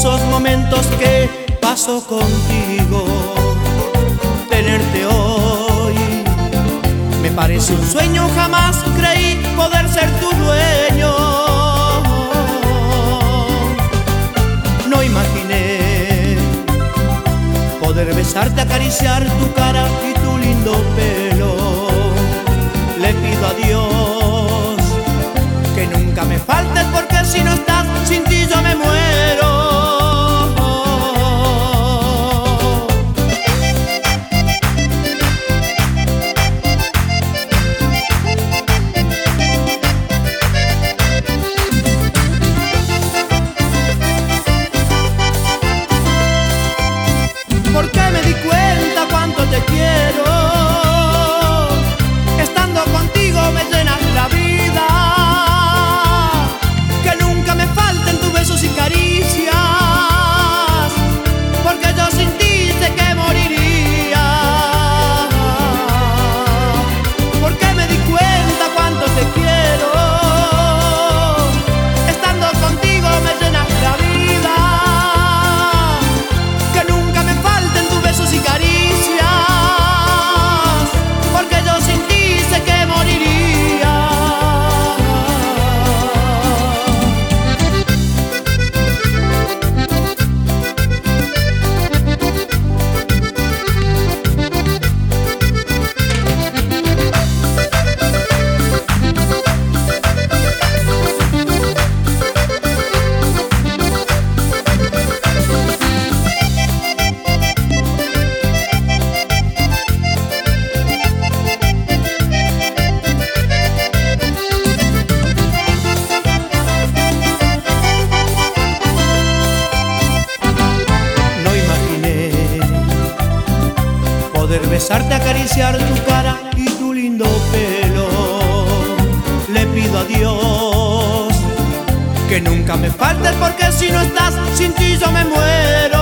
hermosos momentos que paso contigo. Tenerte hoy me parece un sueño, jamás creí poder ser tu dueño. No imaginé poder besarte, acariciar tu cara y tu lindo pelo. Le pido a Dios que nunca me faltes, porque si no estás, sin ti yo me muero. Porque me di cuenta cuánto te quiero. Estando contigo me llenas la vida. Que nunca me falten tus besos y caricias, porque yo sin ti sé que moriría. Porque me di cuenta cuánto te quiero. Estando contigo me llenas la vida. Que nunca me falten tus besos y caricias, porque yo sin ti sé que moriría. Poder besarte, acariciar tu cara y tu lindo pelo. Le pido a Dios que nunca me faltes, porque si no estás, sin ti yo me muero.